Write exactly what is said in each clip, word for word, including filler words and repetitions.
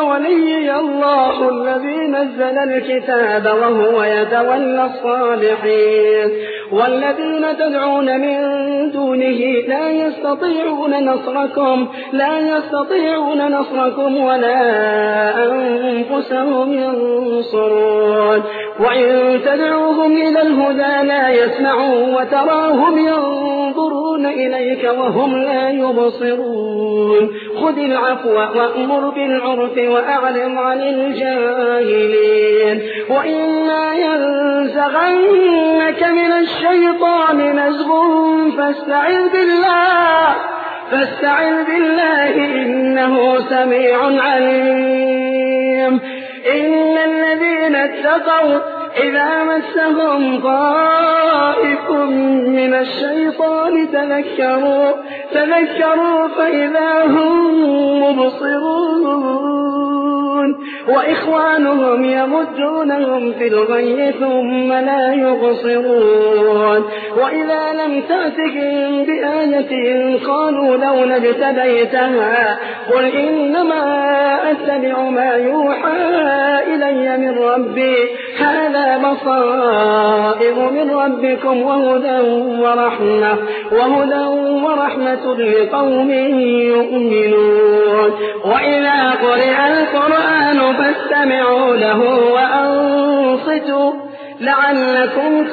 وليي الله الذي نزل الكتاب وهو يتولى الصالحين والذين تدعون من دونه لا يستطيعون نصركم لا يستطيعون نصركم ولا أنفسهم ينصرون وإن تدعوهم إلى الهدى لا يسمعون وتراهم ينظرون إليك وهم لا يبصرون خذ العفو وأمر بالعرف وأعرض عن الجاهلين وإما ينزغنك من الشيطان نزغ فاستعذ بالله فاستعذ بالله إنه سميع عليم إن الذين اتقوا إذا مسهم طائف من الشيطان تذكروا تذكروا فإذا هم مبصرون وإخوانهم يمدونهم في الغي ثم لا يبصرون وإذا لم تأتهم بآية قالوا لولا اجتبيتها قل إنما أتبع ما يوحى إلي من ربي هذا بصائر من ربكم وهدى ورحمة وهدى ورحمة لقوم يؤمنون وإذا قرئ القرآن فاستمعوا له وأنصتوا لعلكم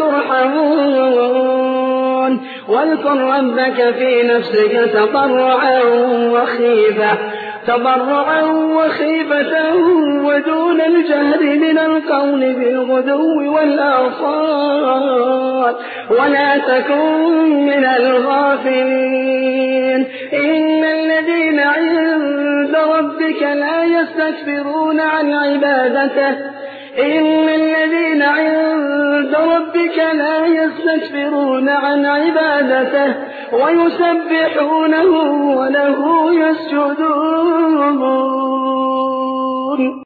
ترحمون واذكر ربك في نفسك تضرعا وخيفة تضرعا وخيفة ودون الجهر من القول بالغدو والآصال ولا تكن من الغافلين إن الذين عند ربك لا يستكبرون عن عبادته إن الذين عند ربك لا يستكبرون عن عبادته ويسبحونه وله يسجدون